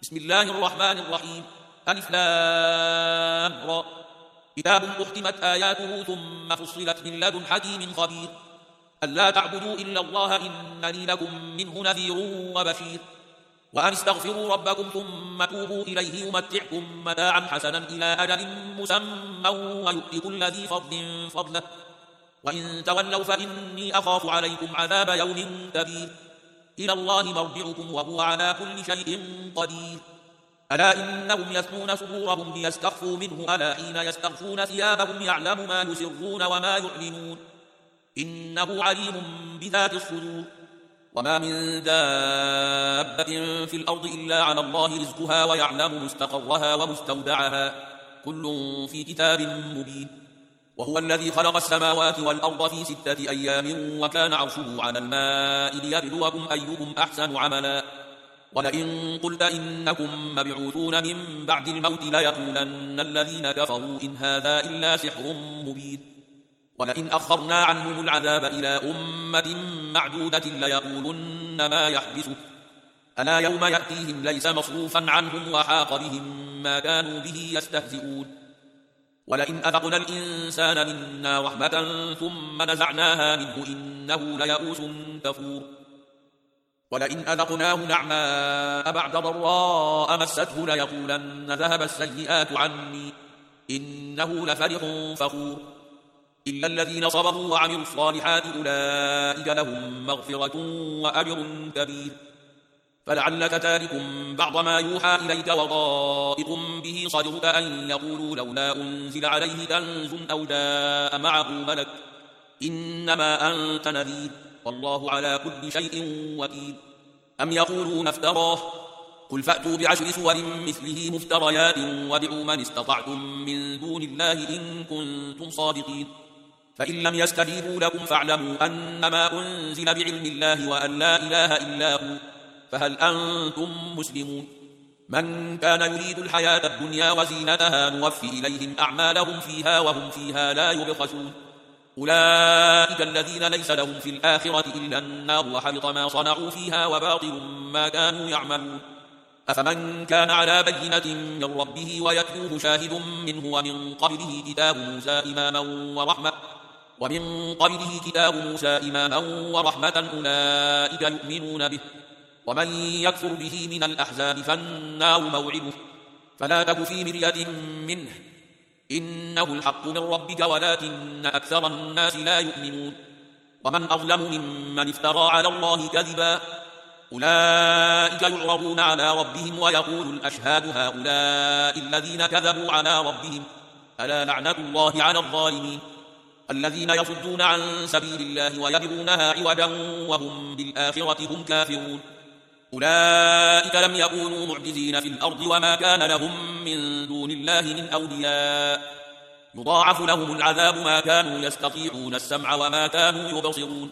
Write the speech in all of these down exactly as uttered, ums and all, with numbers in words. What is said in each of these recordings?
بسم الله الرحمن الرحيم. ألف لام را. كتاب أحكمت آياته ثم فصلت من لدن حكيم خبير. ألا تعبدوا إلا الله إنني لكم منه نذير وبشير. وأن استغفروا ربكم ثم توبوا إليه يمتعكم متاعا حسنا إلى أجل مسمى ويؤتي كل ذي فضل فضله. وإن تولوا فإني أخاف عليكم عذاب يوم كبير. إلى الله مرجعكم وهو على كل شيء قدير. ألا إنهم يثنون صدورهم ليستخفوا منه ألا حين يستغفون ثيابهم يعلم ما يسرون وما يعلنون إنه عليم بذات الصدور. وما من دابة في الأرض إلا على الله رزقها ويعلم مستقرها ومستودعها كل في كتاب مبين. وهو الذي خلق السماوات والأرض في ستة أيام وكان عرشه على الماء ليبلوكم أيكم أحسن عملا. ولئن قلت إنكم مبعوثون من بعد الموت ليقولن الذين كفروا إن هذا إلا سحر مبين. ولئن أخرنا عنهم العذاب إلى أمة معدودة ليقولن ما يحبسه ألا يوم يأتيهم ليس مصروفا عنهم وحاق بهم ما كانوا به يستهزئون. ولئن أذقنا الإنسان منا رحمة ثم نزعناها منه إنه ليئوس كفور. ولئن أذقناه نعماء بعد ضراء مسته ليقولن ذهب السيئات عني إنه لفرح فخور. إلا الذين صبروا وعملوا الصالحات أولئك لهم مغفرة وأجر كبير. فلعلك تارك بعض ما يوحى إليك وضائق به صدرك أن يقولوا لولا أنزل عليه كنز أو جاء معه ملك إنما أنت نذير والله على كل شيء وكيل. أم يقولون افتراه قل فأتوا بعشر سور مثله مفتريات وادعوا من استطعتم من دون الله إن كنتم صادقين. فإن لم يستجيبوا لكم فاعلموا أنما أنزل بعلم الله وأن لا إله إلا هو فهل أنتم مسلمون. من كان يريد الحياة الدنيا وزينتها نوفي إليهم أعمالهم فيها وهم فيها لا يبخسون. أولئك الذين ليس لهم في الآخرة إلا النار وحبط ما صنعوا فيها وباطل ما كانوا يعملون. أفمن كان على بينة من ربه ويتلوه شاهد منه ومن قبله كتاب موسى إماما ورحمة ومن قبله كتاب موسى إماما ورحمة أولئك يؤمنون به. ومن يكفر به من الأحزاب فالنار موعده فلا تك في مرية منه إنه الحق من ربك ولكن أكثر الناس لا يؤمنون. ومن أظلم ممن افترى على الله كذبا أولئك يعرضون على ربهم ويقول الأشهاد هؤلاء الذين كذبوا على ربهم ألا لعنة الله على الظالمين. الذين يصدون عن سبيل الله ويبغونها عوجا وهم بالآخرة هم كافرون. أولئك لم يكونوا معجزين في الأرض وما كان لهم من دون الله من أولياء يضاعف لهم العذاب ما كانوا يستطيعون السمع وما كانوا يبصرون.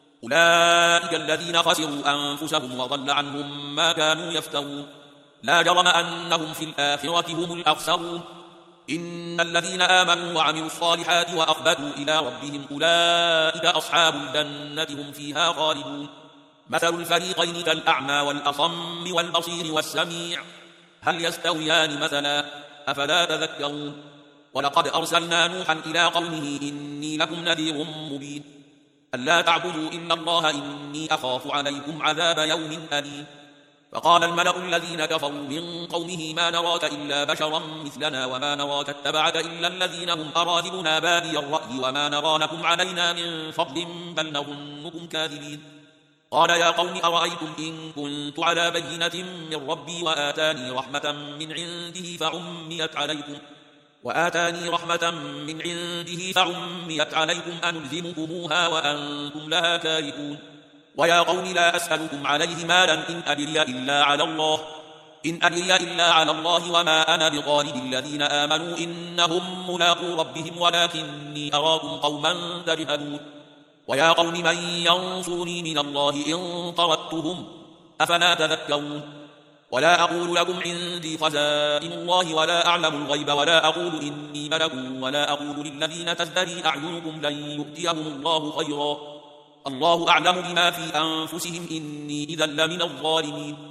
أولئك الذين خسروا أنفسهم وضل عنهم ما كانوا يفترون. لا جرم أنهم في الآخرة هم الأخسرون. إن الذين آمنوا وعملوا الصالحات وأخبتوا إلى ربهم أولئك أصحاب الجنة هم فيها خالدون. مثل الفريقين كالأعمى والأصم والبصير والسميع هل يستويان مثلا أفلا تذكرون. ولقد أرسلنا نوحا إلى قومه إني لكم نذير مبين. ألا تعبدوا إلا الله إني أخاف عليكم عذاب يوم أليم. فقال الملأ الذين كفروا من قومه ما نراك إلا بشرا مثلنا وما نراك اتبعك إلا الذين هم أراذلنا بادي الرأي وما نرى لكم علينا من فضل بل نظنكم كاذبين. قال يا قوم أرأيتم إن كنت على بينة من ربي وآتاني رحمة من عنده فعميت عليكم وآتاني رحمة من عنده فعميت عليكم أنلزمكموها وأنتم لها كارهون. ويا قوم لا أسألكم عليه مالا إن أجري إلا على الله إن أجري إلا على الله وما أنا بطارد الذين آمنوا إنهم ملاقو ربهم ولكني أراكم قوما تجهلون. ويا قوم من ينصرني من الله إن طردتهم أفلا تذكرون. ولا أقول لكم عندي خزائن الله ولا أعلم الغيب ولا أقول إني ملك ولا أقول للذين تزدري أعينكم لن يؤتيهم الله خيرا الله أعلم بما في أنفسهم إني إذا لمن الظالمين.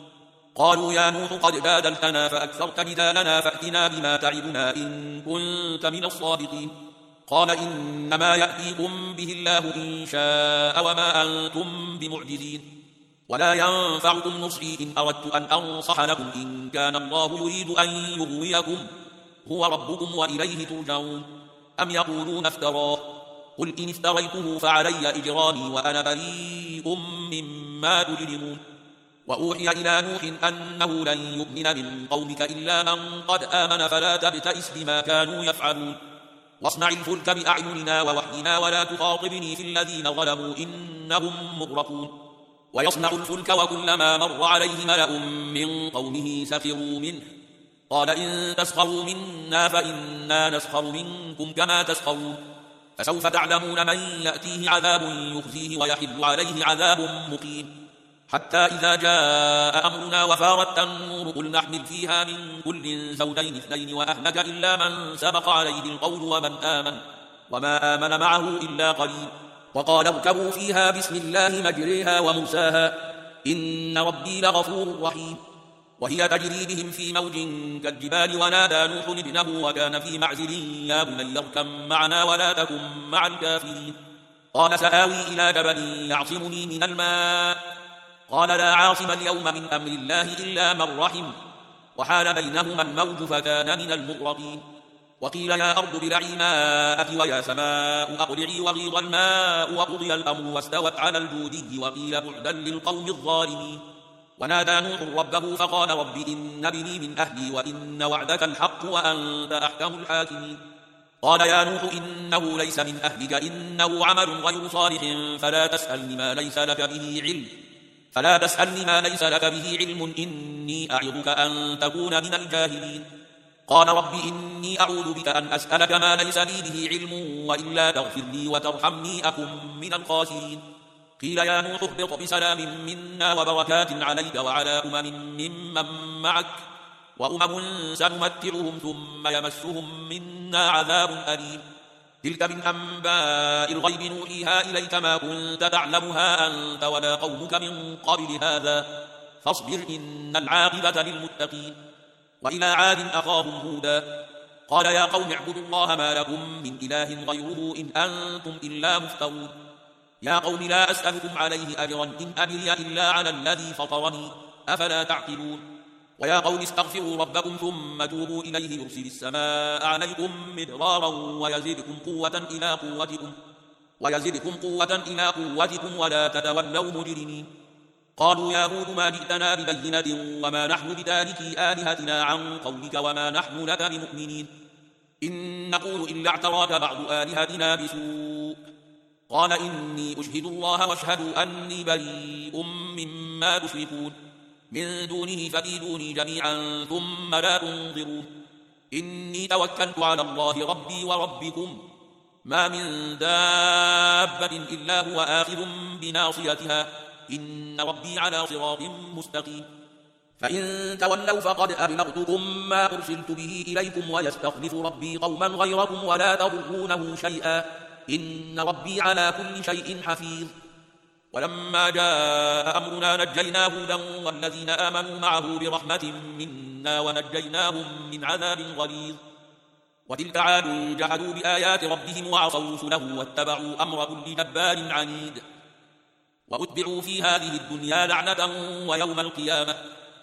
قالوا يا نوح قد جادلتنا فأكثرت جدالنا فأتنا بما تعدنا إن كنت من الصادقين. قال إنما يأتيكم به الله إن شاء وما أنتم بمعجزين، ولا ينفعكم نصحي إن أردت أن أنصح لكم إن كان الله يريد أن يغويكم هو ربكم وإليه ترجعون. أم يقولون افتراه قل إن افتريته فعلي إجرامي وأنا بريء مما تجرمون. وأوحي إلى نوح أنه لن يؤمن من قومك إلا من قد آمن فلا تبتئس بما كانوا يفعلون، واصنع الفلك بأعيننا ووحينا ولا تخاطبني في الذين ظلموا إنهم مغرقون. ويصنع الفلك وكلما مر عليه ملأ من قومه سخروا منه قال إن تسخروا منا فإنا نسخر منكم كما تسخرون. فسوف تعلمون من يأتيه عذاب يخزيه ويحل عليه عذاب مقيم. حتى إذا جاء أمرنا وفارت النور قل نحمل فيها من كل زوجين اثنين وأهلك إلا من سبق عليه القول ومن آمن وما آمن معه إلا قليل. وقال اركبوا فيها بسم الله مجريها ومرساها إن ربي لغفور رحيم. وهي تجري بهم في موج كالجبال ونادى نوح ابنه وكان في معزل يا بني اركب معنا ولا تكن مع الكافرين. قال سآوي إلى جبل يعصمني من الماء قال لا عاصم اليوم من أمر الله إلا من رحم وحال بينهما الموج فكان من المغرقين. وقيل يا أرض ابلعي ماءك ويا سماء أقلعي وغيض الماء وقضي الأمر واستوت على الجودي وقيل بعدا للقوم الظالمين. ونادى نوح ربه فقال رب إن ابني من أهلي وإن وعدك الحق وأنت أحكم الحاكمين. قال يا نوح إنه ليس من أهلك إنه عمل غير صالح فلا تسألني ما ليس لك به علم فلا تسألني ما ليس لك به علم إني أعظك أن تكون من الجاهلين. قال رب إني أعوذ بك أن أسألك ما ليس لي به علم وإلا تغفر لي وترحمني أكن من الخاسرين. قيل يا نوح اهبط بسلام منا وبركات عليك وعلى أمم ممن معك وأمم سنمتعهم ثم يمسهم منا عذاب أليم. تلك من أنباء الغيب نوحيها إليك ما كنت تعلمها أنت ولا قومك من قبل هذا فاصبر إن العاقبة للمتقين. وإلى عاد أخاهم هودا قال يا قوم اعبدوا الله ما لكم من إله غيره إن أنتم إلا مفترون. يا قوم لا أسألكم عليه أجرا إن أجري إلا على الذي فطرني أفلا تعقلون. ويا قوم استغفروا ربكم ثم توبوا إليه يرسل السماء عليكم مدرارا ويزدكم قوة إلى قوتكم ويزدكم قوة إلى قوتكم ولا تتولوا مجرمين. قالوا يا هود ما جئتنا ببينة وما نحن بتاركي آلهتنا عن قولك وما نحن لك بمؤمنين إن نقول إلا اعتراك بعض آلهتنا بسوء. قال إني أشهد الله واشهدوا أني بريء مما تشركون من دونه فكيدوني جميعا ثم لا تنظرون. إني توكلت على الله ربي وربكم ما من دابة إلا هو آخذ بناصيتها إن ربي على صراط مستقيم. فإن تولوا فقد أبلغتكم ما أرسلت به إليكم ويستخلف ربي قوما غيركم ولا تضرونه شيئا إن ربي على كل شيء حفيظ. ولما جاء أمرنا نجينا هودا والذين آمنوا معه برحمة منا ونجيناهم من عذاب غليظ. وتلك عاد جحدوا بآيات ربهم وعصوا رسله واتبعوا أمر كل جبار عنيد. وأتبعوا في هذه الدنيا لعنة ويوم القيامة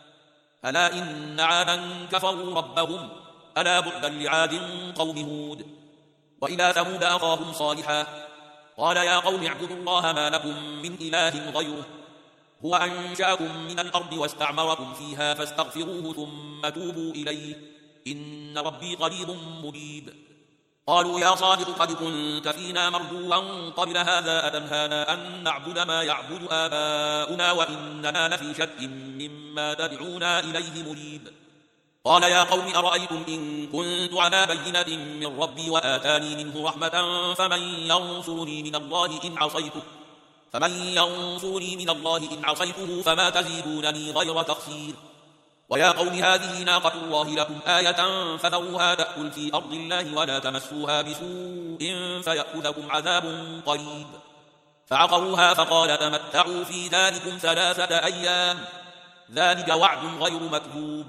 ألا إن عادا كفروا ربهم ألا بعدا لعاد قوم هود. وإلى ثمود أخاهم صالحا قال يا قوم اعبدوا الله ما لكم من إله غيره هو أنشأكم من الأرض واستعمركم فيها فاستغفروه ثم توبوا إليه إن ربي قريب مجيب. قالوا يا صالح قد كنت فينا مرجوا قبل هذا أتنهانا أن نعبد ما يعبد آباؤنا وإننا لفي شك مما تدعونا إليه مريب. قال يا قوم أرأيتم إن كنت على بينة من ربي وآتاني منه رحمة فمن ينصرني من الله إن عصيته فمن ينصرني من الله إن عصيته فما تزيدونني غير تخسير. ويا قوم هذه ناقة الله لكم آية فذروها تأكل في أرض الله ولا تمسوها بسوء فيأخذكم عذاب قريب. فعقروها فقال تمتعوا في ذلكم ثلاثة أيام ذلك وعد غير مكذوب.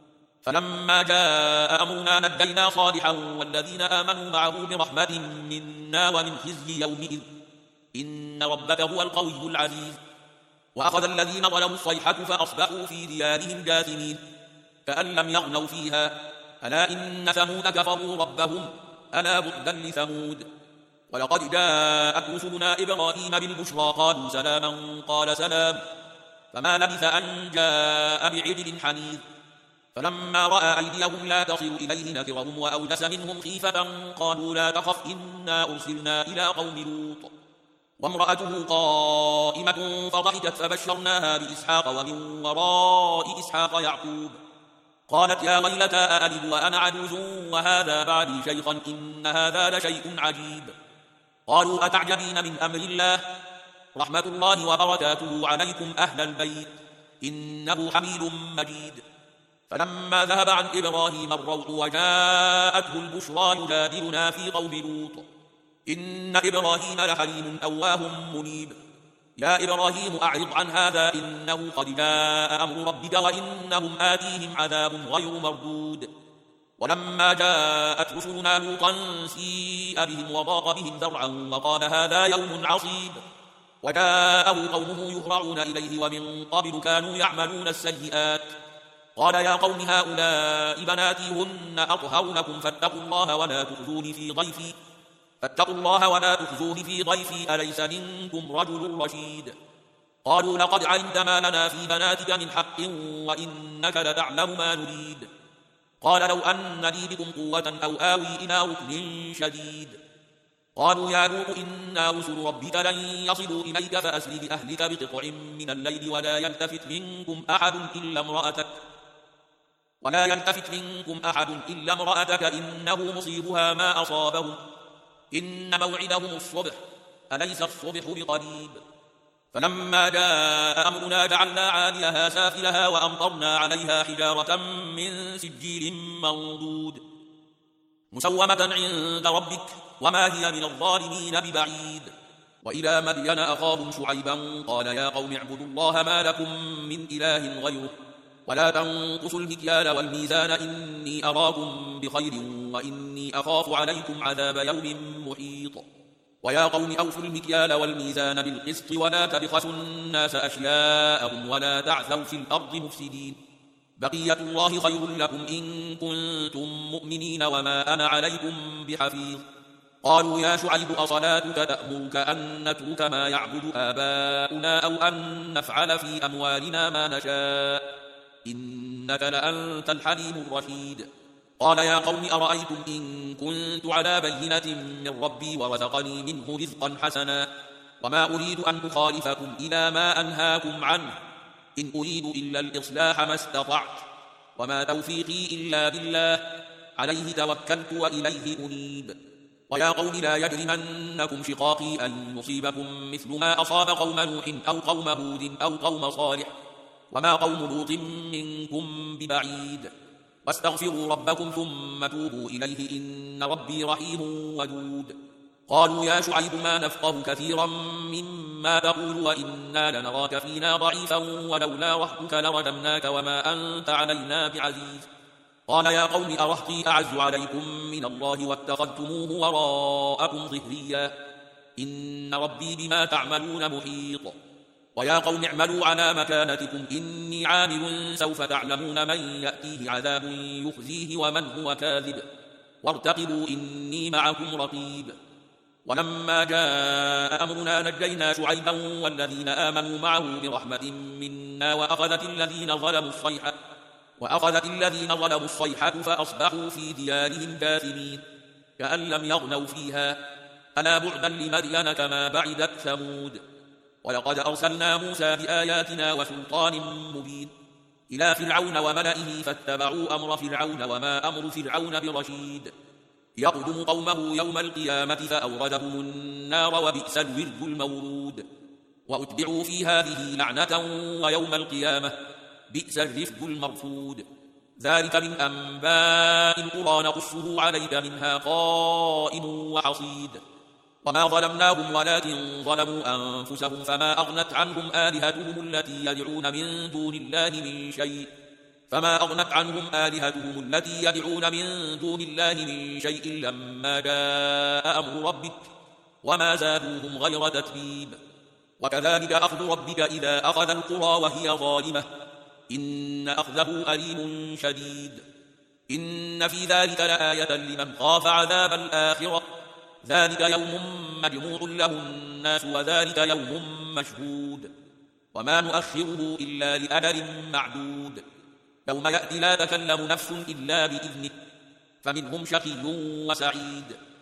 فلما جاء أمرنا نجينا صالحا والذين آمنوا معه برحمة منا ومن خزي يومئذ إن ربك هو القوي العزيز. وأخذ الذين ظلموا الصيحة فأصبحوا في ديارهم جاثمين كأن لم يغنوا فيها ألا إن ثمود كفروا ربهم ألا بعدا لثمود. ولقد جاءت رسلنا إبراهيم بالبشرى قالوا سلاما قال سلام فما لبث أن جاء بعجل حنيذ. فلما رأى أيديهم لا تصل إليه نكرهم وأوجس منهم خيفة قالوا لا تخف إنا أرسلنا إلى قوم لوط وامرأته قائمة فضحكت فبشرناها بإسحاق ومن وراء إسحاق يعقوب قالت يا ويلتى أألد وأنا عجوز وهذا بعدي شيخا إن هذا لشيء عجيب. قالوا أتعجبين من أمر الله رحمة الله وبركاته عليكم أهل البيت إنه حميد مجيد. فلما ذهب عن إبراهيم الروع وجاءته البشرى يجادلنا في قوم لوط إن إبراهيم لحليم أواه منيب. يا إبراهيم أعرض عن هذا إنه قد جاء أمر ربك وإنهم آتيهم عذاب غير مردود. ولما جاءت رسلنا لوطا سيء بهم وضاق بهم ذرعا وقال هذا يوم عصيب. وجاءه قومه يهرعون إليه ومن قبل كانوا يعملون السيئات قال يا قوم هؤلاء بناتي هن أطهر لكم فاتقوا الله ولا تخزوني في ضيفي فاتقوا الله ولا تخزوني في ضيفي أليس منكم رجل رشيد. قالوا لقد علمت ما لنا في بناتك من حق وإنك لتعلم ما نريد. قال لو أن لي بكم قوة أو آوي إلى ركن شديد. قالوا يا لوط إنا رسل ربك لن يصلوا إليك فأسر بأهلك بقطع من الليل ولا يلتفت منكم أحد إلا امرأتك ولا يلتفت منكم أحد إلا امرأتك إنه مصيبها ما أصابهم إن موعدهم الصبح أليس الصبح بقريب. فلما جاء أمرنا جعلنا عاليها سافلها وأمطرنا عليها حجارة من سجيل منضود مسومة عند ربك وما هي من الظالمين ببعيد. وإلى مدين أخاهم شعيبا قال يا قوم اعبدوا الله ما لكم من إله غيره ولا تنقصوا المكيال والميزان إني أراكم بخير وإني أخاف عليكم عذاب يوم محيط. ويا قوم أوفوا المكيال والميزان بالقسط ولا تبخسوا الناس أشياءهم ولا تعثوا في الأرض مفسدين بقية الله خير لكم إن كنتم مؤمنين وما أنا عليكم بحفيظ. قالوا يا شعيب أصلاتك تأمرك أن نترك ما يعبد آباؤنا أو أن نفعل في أموالنا ما نشاء إنك لأنت الحليم الرشيد. قال يا قوم أرأيتم إن كنت على بينة من ربي ورزقني منه رزقا حسنا وما أريد أن أخالفكم إلى ما أنهاكم عنه إن أريد إلا الإصلاح ما استطعت وما توفيقي إلا بالله عليه توكلت وإليه أنيب. ويا قوم لا يجرمنكم شقاقي أن يصيبكم مثل ما أصاب قوم نوح أو قوم هود أو قوم صالح وما قوم لوط منكم ببعيد واستغفروا ربكم ثم توبوا إليه إن ربي رحيم ودود. قالوا يا شعيب ما نفقه كثيرا مما تقول وإنا لنراك فينا ضعيفا ولولا رهتك لرجمناك وما أنت علينا بعزيز. قال يا قوم أرهطي أعز عليكم من الله واتخذتموه وراءكم ظهريا إن ربي بما تعملون محيط. ويا قوم اعملوا على مكانتكم إني عامل سوف تعلمون من يأتيه عذاب يخزيه ومن هو كاذب وارتقبوا إني معكم رقيب. ولما جاء أمرنا نجينا شعيبا والذين آمنوا معه برحمة منا وأخذت الذين ظلموا الصيحة وأخذت الذين ظلموا الصيحة فأصبحوا في ديارهم جاثمين كأن لم يغنوا فيها ألا بعدا لمدين كما بعدت ثمود. ولقد أرسلنا موسى بآياتنا وسلطان مبين إلى فرعون وملئه فاتبعوا أمر فرعون وما أمر فرعون برشيد يقدم قومه يوم القيامة فأوردهم النار وبئس الورد المورود. وأتبعوا في هذه لعنة ويوم القيامة بئس الرفد المرفود. ذلك من أنباء القرى نقصه عليك منها قائم وحصيد وما ظلمناهم ولكن ظلموا أنفسهم فما أغنت عنهم آلهتهم التي يدعون من دون الله من شيء فما أغنت عنهم آلهتهم التي يدعون من دون الله من شيء لما جاء أمر ربك وما زادوهم غير تتبيب وكذلك أخذ ربك إذا أخذ القرى وهي ظالمة إن أخذه أليم شديد إن في ذلك لآية لمن خاف عذاب الآخرة ذلك يوم مجموع له الناس وذلك يوم مشهود وما نؤخره إلا لأجل معدود يوم يأتي لا تكلم نفس إلا بإذنه فمنهم شقي وسعيد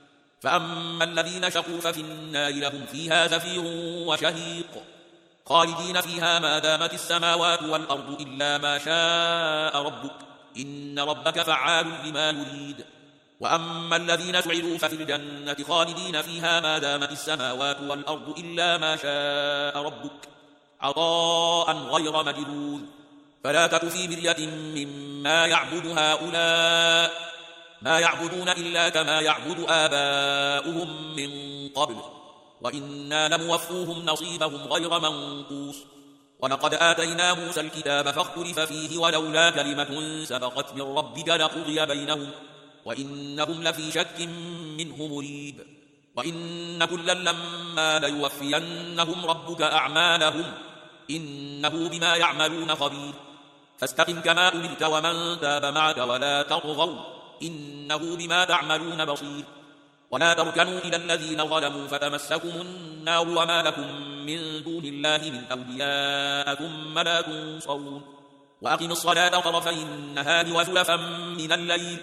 فأما الذين شقوا ففي النار لهم فيها زفير وشهيق خالدين فيها ما دامت السماوات والأرض إلا ما شاء ربك إن ربك فعال لما يريد وأما الذين سعدوا ففي الجنة خالدين فيها ما دامت السماوات والأرض إلا ما شاء ربك عطاء غير مجذوذ فلا تك في مرية مما يعبد هؤلاء ما يعبدون إلا كما يعبد آباؤهم من قبل وإنا لموفوهم نصيبهم غير منقوص ولقد آتينا موسى الكتاب فاختلف فيه ولولا كلمة سبقت من ربك لقضي بينهم وإنهم لفي شك منه مريب وإن كلا لما ليوفينهم ربك أعمالهم إنه بما يعملون خبير فاستقم كما أمرت ومن تاب معك ولا تطغوا إنه بما تعملون بصير ولا تركنوا إلى الذين ظلموا فتمسكم النار وما لكم من دون الله من أولياء ثم لا تنصرون وأقم الصلاة طرفي النهار وزلفا من الليل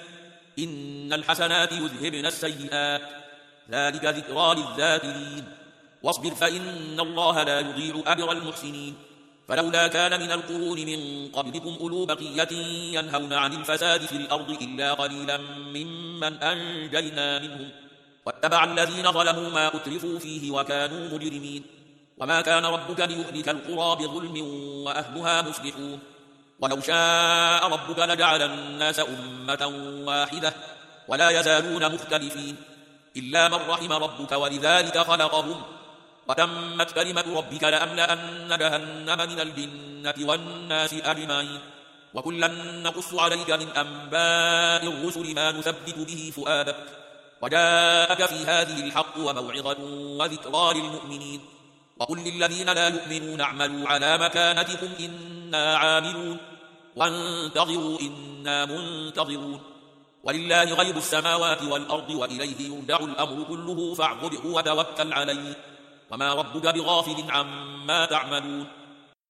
إن الحسنات يذهبن السيئات ذلك ذكرى للذاكرين واصبر فإن الله لا يضيع أجر المحسنين فلولا كان من القرون من قبلكم أولو بقية ينهون عن الفساد في الأرض إلا قليلا ممن أنجينا منهم واتبع الذين ظلموا ما أترفوا فيه وكانوا مجرمين وما كان ربك ليهلك القرى بظلم وأهلها مصلحون ولو شاء ربك لجعل الناس أمة واحدة ولا يزالون مختلفين إلا من رحم ربك ولذلك خلقهم وتمت كلمة ربك لأملأن جهنم من الجنة والناس أجمعين وكلا نقص عليك من أنباء الرسل ما نثبت به فؤادك وجاءك في هذه الحق وموعظة وذكرى للمؤمنين وقل للذين لا يؤمنون اعملوا على مكانتكم إنا عاملون وانتظروا إنا منتظرون ولله غيب السماوات والأرض وإليه يرجع الأمر كله فاعبده وتوكل عليه وما ربك بغافل عما تعملون